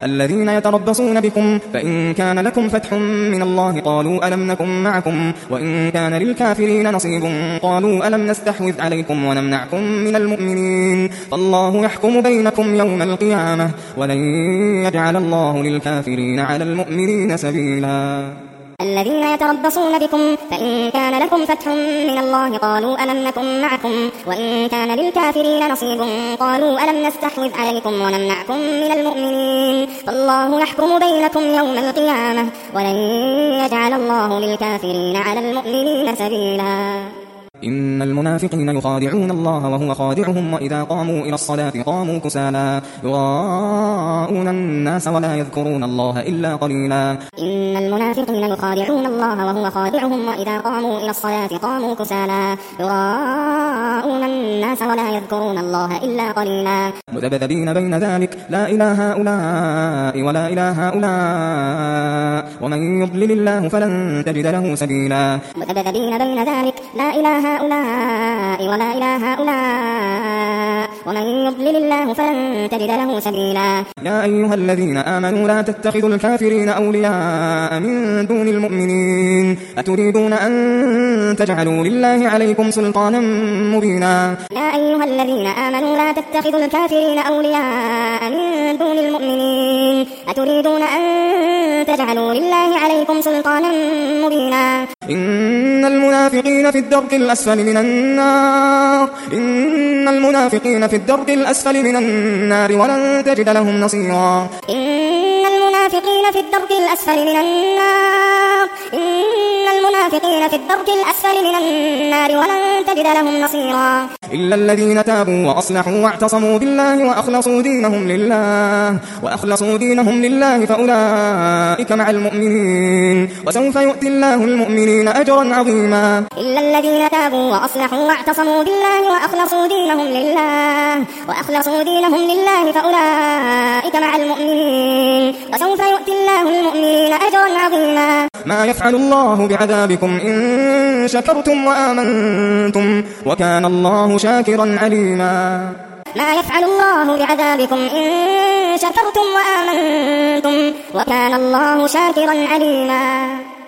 الذين يتربصون بكم فإن كان لكم فتح من الله قالوا ألم نكن معكم وإن كان للكافرين نصيب قالوا ألم نستحوذ عليكم ونمنعكم من المؤمنين فالله يحكم بينكم يوم القيامة ولن يجعل الله للكافرين على المؤمنين سبيلا. الذين يتربصون بكم فإن كان لكم فتح من الله قالوا ألم نكن معكم وإن كان للكافرين نصيب قالوا ألم نستحوذ عليكم ونمنعكم من المؤمنين فالله يحكم بينكم يوم القيامة ولن يجعل الله للكافرين على المؤمنين سبيلا. إن المنافقين يخادعون الله وهو خادعهم وإذا قاموا إلى الصلاة قاموا كسالى يراءون الناس ولا يذكرون الله إلا قليلا. إن المنافقين يخادعون الله وهو خادعهم وإذا قاموا إلى الصلاة قاموا كسالى يراءون الناس ولا يذكرون الله إلا قليلا. مذبذبين بين ذلك لا إله هؤلاء ولا إله هؤلاء ومن يضلل الله فلن تجد له سبيلا. مذبذبين بين ذلك لا إله هؤلاء ولا إله هؤلاء ومن يضلل الله فلن تجد له سبيلا. يا أيها الذين آمنوا لا تتخذوا الكافرين أولياء من دون المؤمنين أتريدون أن تجعلوا لله عليكم سلطانا مبينا. يا أيها الذين آمنوا لا تتخذوا الكافرين أولياء من دون المؤمنين أتريدون أن تجعلوا لله عليكم سلطانا مبينا. إن المنافقين في الدرك الأسفل من النار إن المنافقين في الدرك الأسفل من النار ولن تجد لهم نصيرا. إن المنافقين في الدرك الأسفل من النار إن المنافقين في الدرك الأسفل من النار ولن تجد لهم نصيرا. إلا الذين تابوا وأصلحوا واعتصموا بالله وأخلصوا دينهم لله فأولئك مع المؤمنين وسوف يؤتي الله المؤمنين أجرا عظيما. إلا الذين تابوا وأصلحوا واعتصموا بالله وأخلصوا دينهم لله فأولئك مع المؤمنين وسوف يؤتي الله المؤمنين أجرا عظيما. ما يفعل الله بعذابكم إن شكرتم وآمنتم وكان الله شاكرا عليما. ما يفعل الله بعذابكم إن شكرتم وآمنتم وكان الله شاكرا عليما.